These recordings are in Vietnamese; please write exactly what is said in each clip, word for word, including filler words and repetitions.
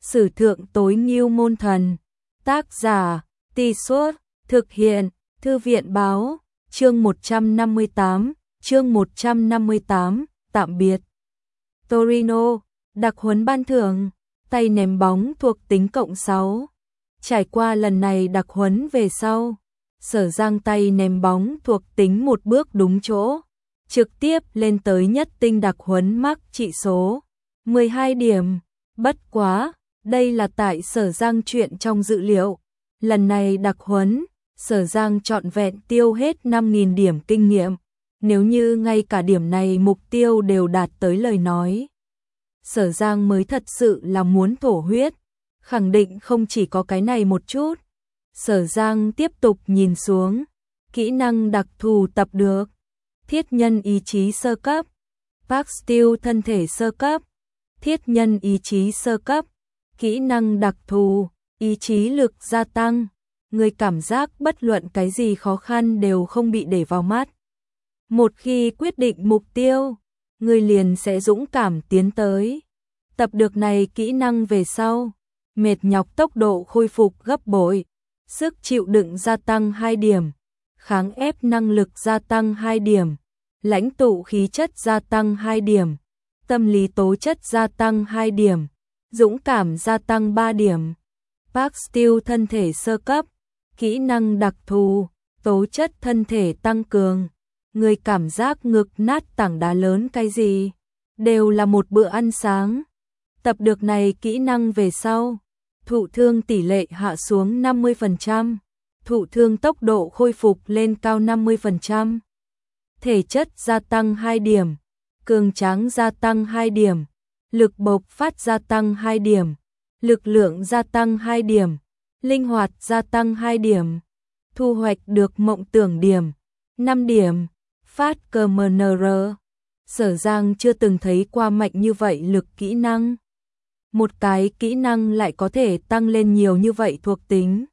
Sử thượng tối ngưu môn thần. Tác giả, Tì Suốt, thực hiện, Thư viện báo, chương một trăm năm mươi tám, chương một trăm năm mươi tám, tạm biệt. Torino, đặc huấn ban thưởng, tay ném bóng thuộc tính cộng sáu. Trải qua lần này đặc huấn về sau, Sở Giang tay ném bóng thuộc tính một bước đúng chỗ, trực tiếp lên tới nhất tinh đặc huấn mắc trị số mười hai điểm. Bất quá, đây là tại Sở Giang chuyện trong dự liệu. Lần này đặc huấn, Sở Giang trọn vẹn tiêu hết năm nghìn điểm kinh nghiệm. Nếu như ngay cả điểm này mục tiêu đều đạt tới lời nói, Sở Giang mới thật sự là muốn thổ huyết. Khẳng định không chỉ có cái này một chút. Sở Giang tiếp tục nhìn xuống. Kỹ năng đặc thù tập được. Thiết nhân ý chí sơ cấp. Park Steel thân thể sơ cấp. Thiết nhân ý chí sơ cấp. Kỹ năng đặc thù, ý chí lực gia tăng. Người cảm giác bất luận cái gì khó khăn đều không bị để vào mắt. Một khi quyết định mục tiêu, người liền sẽ dũng cảm tiến tới. Tập được này kỹ năng về sau, mệt nhọc tốc độ khôi phục gấp bội, sức chịu đựng gia tăng hai điểm, kháng ép năng lực gia tăng hai điểm, lãnh tụ khí chất gia tăng hai điểm, tâm lý tố chất gia tăng hai điểm, dũng cảm gia tăng ba điểm. Park Steel thân thể sơ cấp, kỹ năng đặc thù, tố chất thân thể tăng cường. Người cảm giác ngực nát tảng đá lớn cái gì, đều là một bữa ăn sáng. Tập được này kỹ năng về sau, thụ thương tỷ lệ hạ xuống năm mươi phần trăm, thụ thương tốc độ khôi phục lên cao năm mươi phần trăm. Thể chất gia tăng hai điểm, cường tráng gia tăng hai điểm, lực bộc phát gia tăng hai điểm, lực lượng gia tăng hai điểm, linh hoạt gia tăng hai điểm. Thu hoạch được mộng tưởng điểm, năm điểm. Phát cờ em en rờ. Sở Giang chưa từng thấy qua mạnh như vậy lực kỹ năng. Một cái kỹ năng lại có thể tăng lên nhiều như vậy thuộc tính.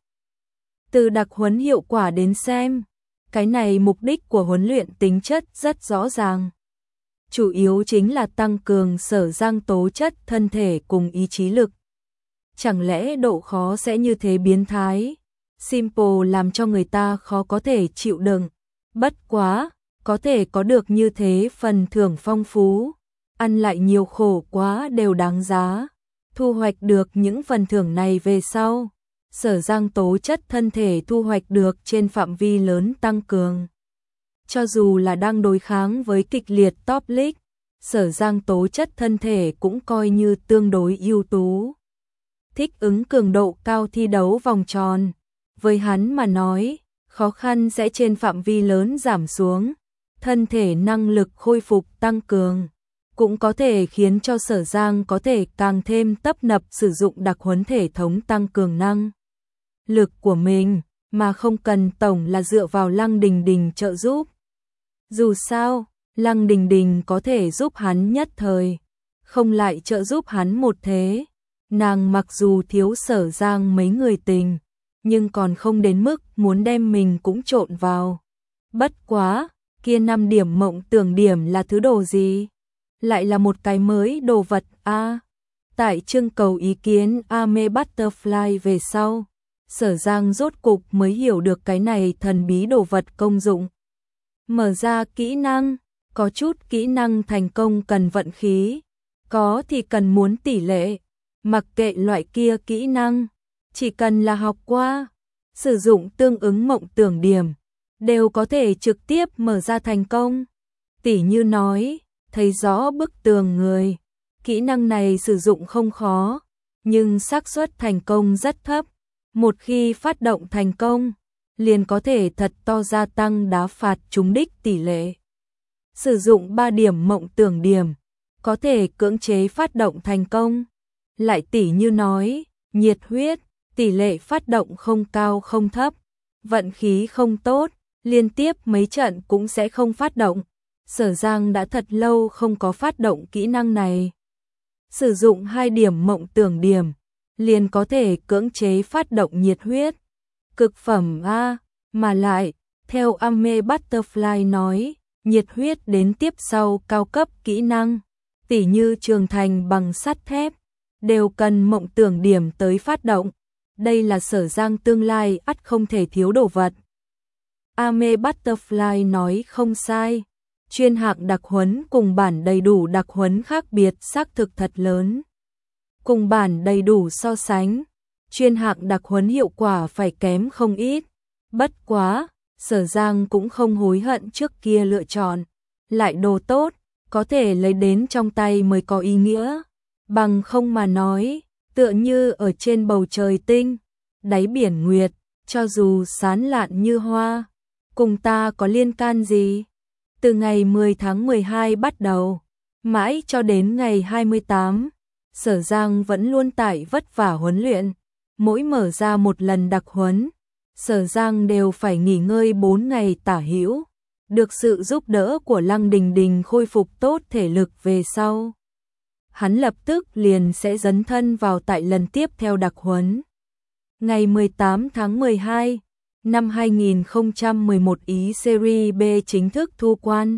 Từ đặc huấn hiệu quả đến xem, cái này mục đích của huấn luyện tính chất rất rõ ràng. Chủ yếu chính là tăng cường Sở Giang tố chất thân thể cùng ý chí lực. Chẳng lẽ độ khó sẽ như thế biến thái? Simple làm cho người ta khó có thể chịu đựng. Bất quá, có thể có được như thế phần thưởng phong phú, ăn lại nhiều khổ quá đều đáng giá. Thu hoạch được những phần thưởng này về sau, Sở Giang tố chất thân thể thu hoạch được trên phạm vi lớn tăng cường. Cho dù là đang đối kháng với kịch liệt top league, Sở Giang tố chất thân thể cũng coi như tương đối ưu tú. Thích ứng cường độ cao thi đấu vòng tròn, với hắn mà nói, khó khăn sẽ trên phạm vi lớn giảm xuống. Thân thể năng lực khôi phục tăng cường, cũng có thể khiến cho Sở Giang có thể càng thêm tấp nập sử dụng đặc huấn thể thống tăng cường năng lực của mình, mà không cần tổng là dựa vào Lăng Đình Đình trợ giúp. Dù sao, Lăng Đình Đình có thể giúp hắn nhất thời, không lại trợ giúp hắn một thế. Nàng mặc dù thiếu Sở Giang mấy người tình, nhưng còn không đến mức muốn đem mình cũng trộn vào. Bất quá, kia năm điểm mộng tưởng điểm là thứ đồ gì? Lại là một cái mới đồ vật a. À, tại trưng cầu ý kiến Ame Butterfly về sau, Sở Giang rốt cục mới hiểu được cái này thần bí đồ vật công dụng. Mở ra kỹ năng, có chút kỹ năng thành công cần vận khí, có thì cần muốn tỷ lệ. Mặc kệ loại kia kỹ năng, chỉ cần là học qua, sử dụng tương ứng mộng tưởng điểm, đều có thể trực tiếp mở ra thành công. Tỉ như nói, thấy rõ bức tường người, kỹ năng này sử dụng không khó, nhưng xác suất thành công rất thấp. Một khi phát động thành công, liền có thể thật to gia tăng đá phạt trúng đích tỷ lệ. Sử dụng ba điểm mộng tưởng điểm, có thể cưỡng chế phát động thành công. Lại tỉ như nói, nhiệt huyết, tỷ lệ phát động không cao không thấp, vận khí không tốt, liên tiếp mấy trận cũng sẽ không phát động. Sở Giang đã thật lâu không có phát động kỹ năng này. Sử dụng hai điểm mộng tưởng điểm, liền có thể cưỡng chế phát động nhiệt huyết. Cực phẩm A, mà lại, theo Ame Butterfly nói, nhiệt huyết đến tiếp sau cao cấp kỹ năng, tỉ như trường thành bằng sắt thép, đều cần mộng tưởng điểm tới phát động. Đây là Sở Giang tương lai ắt không thể thiếu đồ vật. Ame Butterfly nói không sai. Chuyên hạng đặc huấn cùng bản đầy đủ đặc huấn khác biệt xác thực thật lớn. Cùng bản đầy đủ so sánh, chuyên hạng đặc huấn hiệu quả phải kém không ít. Bất quá, Sở Giang cũng không hối hận trước kia lựa chọn. Lại đồ tốt, có thể lấy đến trong tay mới có ý nghĩa. Bằng không mà nói, tựa như ở trên bầu trời tinh, đáy biển nguyệt, cho dù sán lạn như hoa, cùng ta có liên can gì? Từ ngày mười tháng mười hai bắt đầu, mãi cho đến ngày hai mươi tám, Sở Giang vẫn luôn tại vất vả huấn luyện. Mỗi mở ra một lần đặc huấn, Sở Giang đều phải nghỉ ngơi bốn ngày tả hữu. Được sự giúp đỡ của Lăng Đình Đình khôi phục tốt thể lực về sau, hắn lập tức liền sẽ dấn thân vào tại lần tiếp theo đặc huấn. Ngày mười tám tháng mười hai năm hai nghìn không trăm mười một, Ý Serie B chính thức thu quan.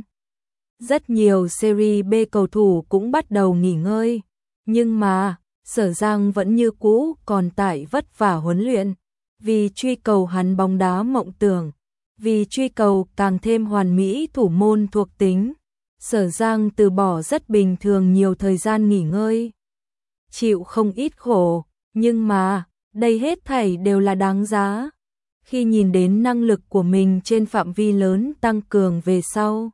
Rất nhiều Serie B cầu thủ cũng bắt đầu nghỉ ngơi, nhưng mà Sở Giang vẫn như cũ còn tại vất vả huấn luyện, vì truy cầu hắn bóng đá mộng tưởng, vì truy cầu càng thêm hoàn mỹ thủ môn thuộc tính. Sở Giang từ bỏ rất bình thường nhiều thời gian nghỉ ngơi, chịu không ít khổ, nhưng mà đây hết thảy đều là đáng giá. Khi nhìn đến năng lực của mình trên phạm vi lớn tăng cường về sau,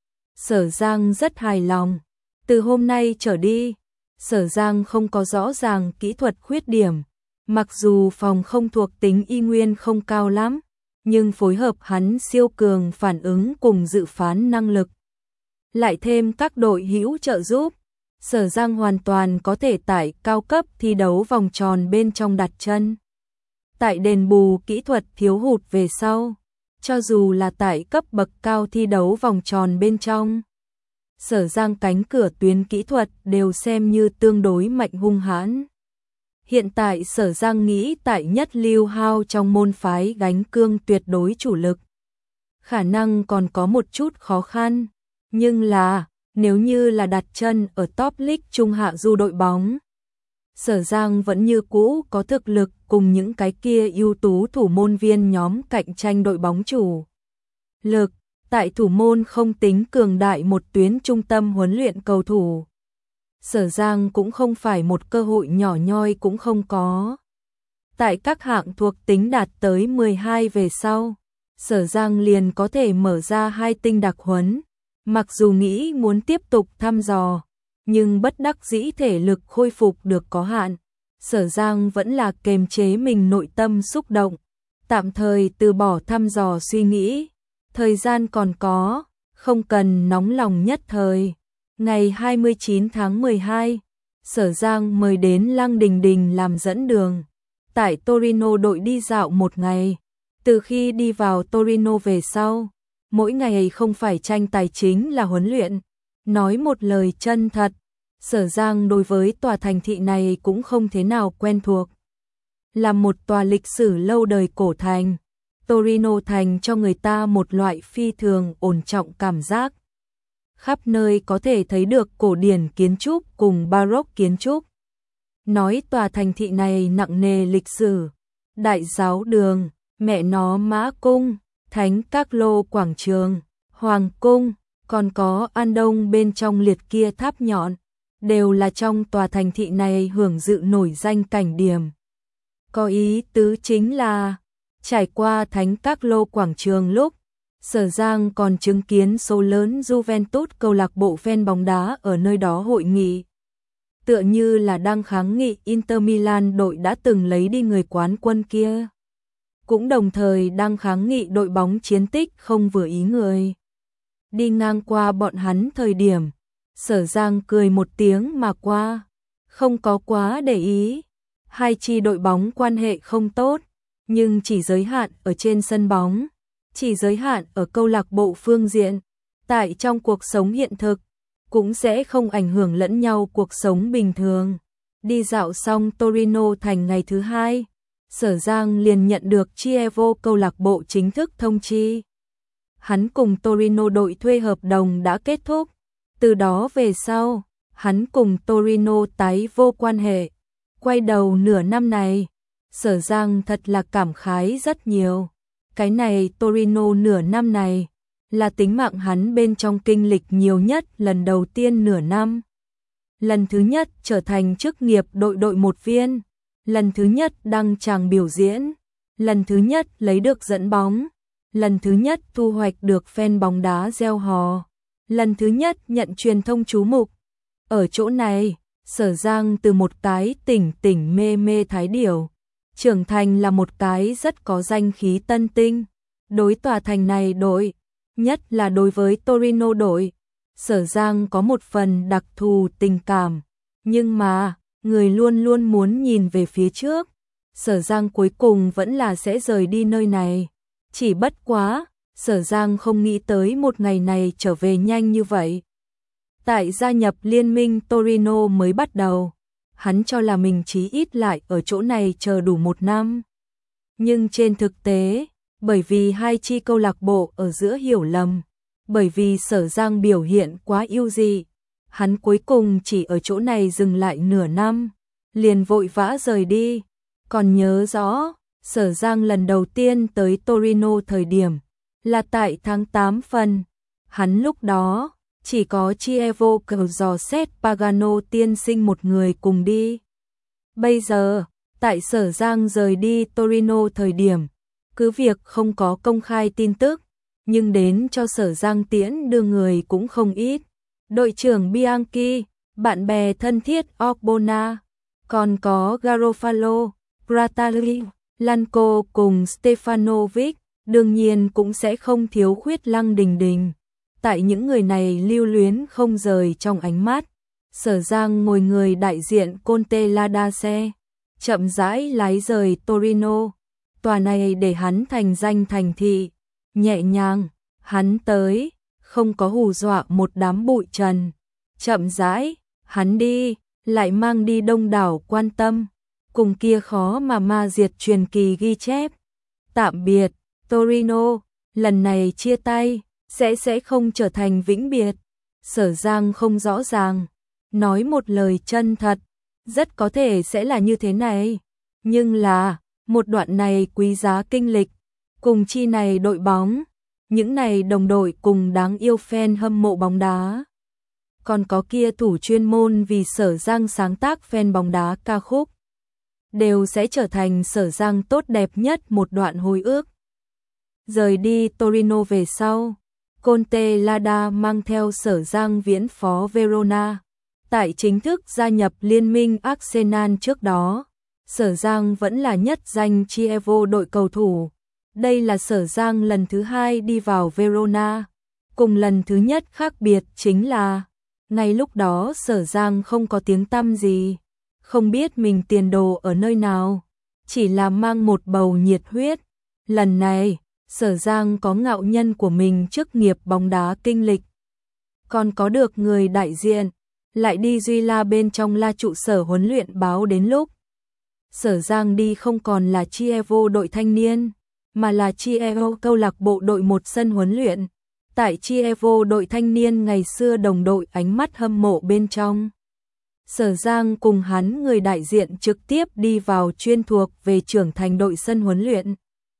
Sở Giang rất hài lòng. Từ hôm nay trở đi, Sở Giang không có rõ ràng kỹ thuật khuyết điểm, mặc dù phòng không thuộc tính y nguyên không cao lắm, nhưng phối hợp hắn siêu cường phản ứng cùng dự phán năng lực, lại thêm các đội hữu trợ giúp, Sở Giang hoàn toàn có thể tại cao cấp thi đấu vòng tròn bên trong đặt chân. Tại đền bù kỹ thuật thiếu hụt về sau, cho dù là tại cấp bậc cao thi đấu vòng tròn bên trong, Sở Giang cánh cửa tuyến kỹ thuật đều xem như tương đối mạnh hung hãn. Hiện tại Sở Giang nghĩ tại nhất lưu hao trong môn phái gánh cương tuyệt đối chủ lực. Khả năng còn có một chút khó khăn, nhưng là nếu như là đặt chân ở top league trung hạ du đội bóng, Sở Giang vẫn như cũ có thực lực cùng những cái kia ưu tú thủ môn viên nhóm cạnh tranh đội bóng chủ lực. Tại thủ môn không tính cường đại một tuyến trung tâm huấn luyện cầu thủ, Sở Giang cũng không phải một cơ hội nhỏ nhoi cũng không có. Tại các hạng thuộc tính đạt tới mười hai về sau, Sở Giang liền có thể mở ra hai tinh đặc huấn. Mặc dù nghĩ muốn tiếp tục thăm dò, nhưng bất đắc dĩ thể lực khôi phục được có hạn, Sở Giang vẫn là kềm chế mình nội tâm xúc động, tạm thời từ bỏ thăm dò suy nghĩ. Thời gian còn có, không cần nóng lòng nhất thời. Ngày hai mươi chín tháng mười hai, Sở Giang mời đến Lăng Đình Đình làm dẫn đường. Tại Torino đội đi dạo một ngày. Từ khi đi vào Torino về sau, mỗi ngày không phải tranh tài chính là huấn luyện. Nói một lời chân thật, Sở Giang đối với tòa thành thị này cũng không thế nào quen thuộc. Là một tòa lịch sử lâu đời cổ thành, Torino thành cho người ta một loại phi thường ổn trọng cảm giác. Khắp nơi có thể thấy được cổ điển kiến trúc cùng baroque kiến trúc. Nói tòa thành thị này nặng nề lịch sử, đại giáo đường, mẹ nó Mã Cung, Thánh Các Lô Quảng Trường, Hoàng Cung, còn có An Đông bên trong liệt kia tháp nhọn, đều là trong tòa thành thị này hưởng dự nổi danh cảnh điểm. Có ý tứ chính là, trải qua Thánh Các Lô Quảng Trường lúc, Sở Giang còn chứng kiến số lớn Juventus câu lạc bộ fan bóng đá ở nơi đó hội nghị. Tựa như là đang kháng nghị Inter Milan đội đã từng lấy đi người quán quân kia. Cũng đồng thời đang kháng nghị đội bóng chiến tích không vừa ý người. Đi ngang qua bọn hắn thời điểm, Sở Giang cười một tiếng mà qua, không có quá để ý. Hai chi đội bóng quan hệ không tốt, nhưng chỉ giới hạn ở trên sân bóng, chỉ giới hạn ở câu lạc bộ phương diện, tại trong cuộc sống hiện thực, cũng sẽ không ảnh hưởng lẫn nhau cuộc sống bình thường. Đi dạo xong Torino thành ngày thứ hai, Sở Giang liền nhận được Chievo câu lạc bộ chính thức thông chi. Hắn cùng Torino đội thuê hợp đồng đã kết thúc, từ đó về sau, hắn cùng Torino tái vô quan hệ. Quay đầu nửa năm này, Sở Giang thật là cảm khái rất nhiều. Cái này Torino nửa năm này, là tính mạng hắn bên trong kinh lịch nhiều nhất lần đầu tiên nửa năm. Lần thứ nhất trở thành chức nghiệp đội đội một viên, lần thứ nhất đăng tràng biểu diễn, lần thứ nhất lấy được dẫn bóng, lần thứ nhất thu hoạch được fan bóng đá reo hò, lần thứ nhất nhận truyền thông chú mục. Ở chỗ này, Sở Giang từ một cái tỉnh tỉnh mê mê thái điểu, trưởng thành là một cái rất có danh khí tân tinh. Đối tòa thành này đội, nhất là đối với Torino đội, Sở Giang có một phần đặc thù tình cảm, nhưng mà, người luôn luôn muốn nhìn về phía trước. Sở Giang cuối cùng vẫn là sẽ rời đi nơi này. Chỉ bất quá, Sở Giang không nghĩ tới một ngày này trở về nhanh như vậy. Tại gia nhập liên minh Torino mới bắt đầu, hắn cho là mình chí ít lại ở chỗ này chờ đủ một năm. Nhưng trên thực tế, bởi vì hai chi câu lạc bộ ở giữa hiểu lầm, bởi vì Sở Giang biểu hiện quá ưu dị, hắn cuối cùng chỉ ở chỗ này dừng lại nửa năm, liền vội vã rời đi. Còn nhớ rõ, Sở Giang lần đầu tiên tới Torino thời điểm, là tại tháng tám phần, hắn lúc đó chỉ có Chievo Giuseppe Pagano tiên sinh một người cùng đi. Bây giờ, tại Sở Giang rời đi Torino thời điểm, cứ việc không có công khai tin tức, nhưng đến cho Sở Giang tiễn đưa người cũng không ít. Đội trưởng Bianchi, bạn bè thân thiết Ogbonna, còn có Garofalo, Pratali, Lanco cùng Stefanovic, đương nhiên cũng sẽ không thiếu khuyết Lăng Đình Đình. Tại những người này lưu luyến không rời trong ánh mắt, Sở Giang ngồi người đại diện Conte Ladace, chậm rãi lái rời Torino. Tòa này để hắn thành danh thành thị, nhẹ nhàng, hắn tới, không có hù dọa một đám bụi trần. Chậm rãi, hắn đi, lại mang đi đông đảo quan tâm, cùng kia khó mà ma diệt truyền kỳ ghi chép. Tạm biệt, Torino, lần này chia tay, sẽ sẽ không trở thành vĩnh biệt. Sở Giang không rõ ràng, nói một lời chân thật, rất có thể sẽ là như thế này. Nhưng là, một đoạn này quý giá kinh lịch, cùng chi này đội bóng, những này đồng đội cùng đáng yêu fan hâm mộ bóng đá. Còn có kia thủ chuyên môn vì Sở Giang sáng tác fan bóng đá ca khúc, đều sẽ trở thành Sở Giang tốt đẹp nhất một đoạn hồi ức. Rời đi Torino về sau, Conte Lada mang theo Sở Giang viễn phó Verona. Tại chính thức gia nhập liên minh Arsenal trước đó, Sở Giang vẫn là nhất danh Chievo đội cầu thủ. Đây là Sở Giang lần thứ hai đi vào Verona. Cùng lần thứ nhất khác biệt chính là, ngay lúc đó Sở Giang không có tiếng tăm gì, không biết mình tiền đồ ở nơi nào, chỉ là mang một bầu nhiệt huyết. Lần này, Sở Giang có ngạo nhân của mình chức nghiệp bóng đá kinh lịch, còn có được người đại diện, lại đi Duy La bên trong la trụ sở huấn luyện báo đến lúc. Sở Giang đi không còn là Chievo đội thanh niên, mà là Chievo câu lạc bộ đội một sân huấn luyện. Tại Chievo đội thanh niên ngày xưa đồng đội ánh mắt hâm mộ bên trong, Sở Giang cùng hắn người đại diện trực tiếp đi vào chuyên thuộc về trưởng thành đội sân huấn luyện.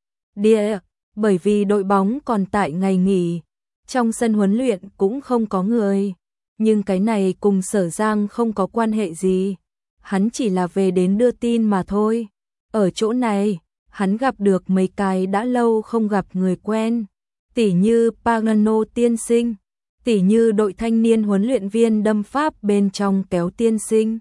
Địa, bởi vì đội bóng còn tại ngày nghỉ, trong sân huấn luyện cũng không có người, nhưng cái này cùng Sở Giang không có quan hệ gì, hắn chỉ là về đến đưa tin mà thôi. Ở chỗ này, hắn gặp được mấy cái đã lâu không gặp người quen, tỉ như Pagano tiên sinh, tỉ như đội thanh niên huấn luyện viên đâm pháp bên trong Kéo tiên sinh,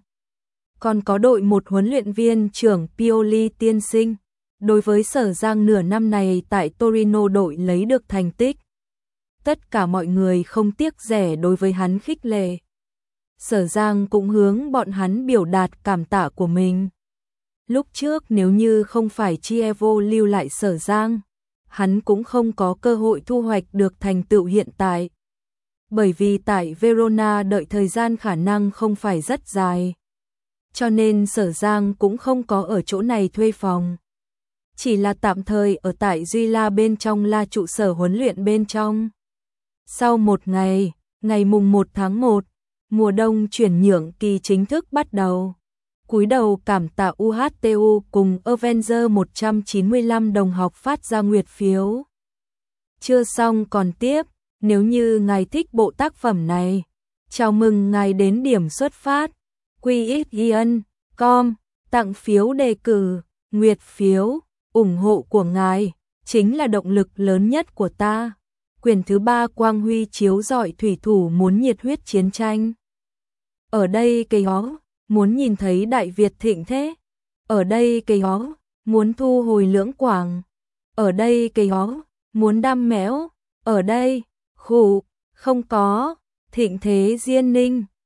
còn có đội một huấn luyện viên trưởng Pioli tiên sinh. Đối với Sở Giang nửa năm này tại Torino đội lấy được thành tích, tất cả mọi người không tiếc rẻ đối với hắn khích lệ. Sở Giang cũng hướng bọn hắn biểu đạt cảm tạ của mình. Lúc trước nếu như không phải Chievo lưu lại Sở Giang, hắn cũng không có cơ hội thu hoạch được thành tựu hiện tại. Bởi vì tại Verona đợi thời gian khả năng không phải rất dài, cho nên Sở Giang cũng không có ở chỗ này thuê phòng, chỉ là tạm thời ở tại Duy La bên trong la trụ sở huấn luyện bên trong. Sau một ngày, ngày mùng một tháng một, mùa đông chuyển nhượng kỳ chính thức bắt đầu. Cúi đầu cảm tạ u hát tê u cùng Avenger một trăm chín mươi lăm đồng học phát ra nguyệt phiếu. Chưa xong còn tiếp, nếu như ngài thích bộ tác phẩm này, chào mừng ngài đến điểm xuất phát quy ích giê chấm com tặng phiếu đề cử, nguyệt phiếu, ủng hộ của ngài chính là động lực lớn nhất của ta. Quyển thứ ba quang huy chiếu rọi thủy thủ muốn nhiệt huyết chiến tranh. Ở đây cây hó, muốn nhìn thấy Đại Việt thịnh thế. Ở đây cây hó, muốn thu hồi Lưỡng Quảng. Ở đây cây hó, muốn đam mẽo. Ở đây, khủ, không có, thịnh thế Diên Ninh.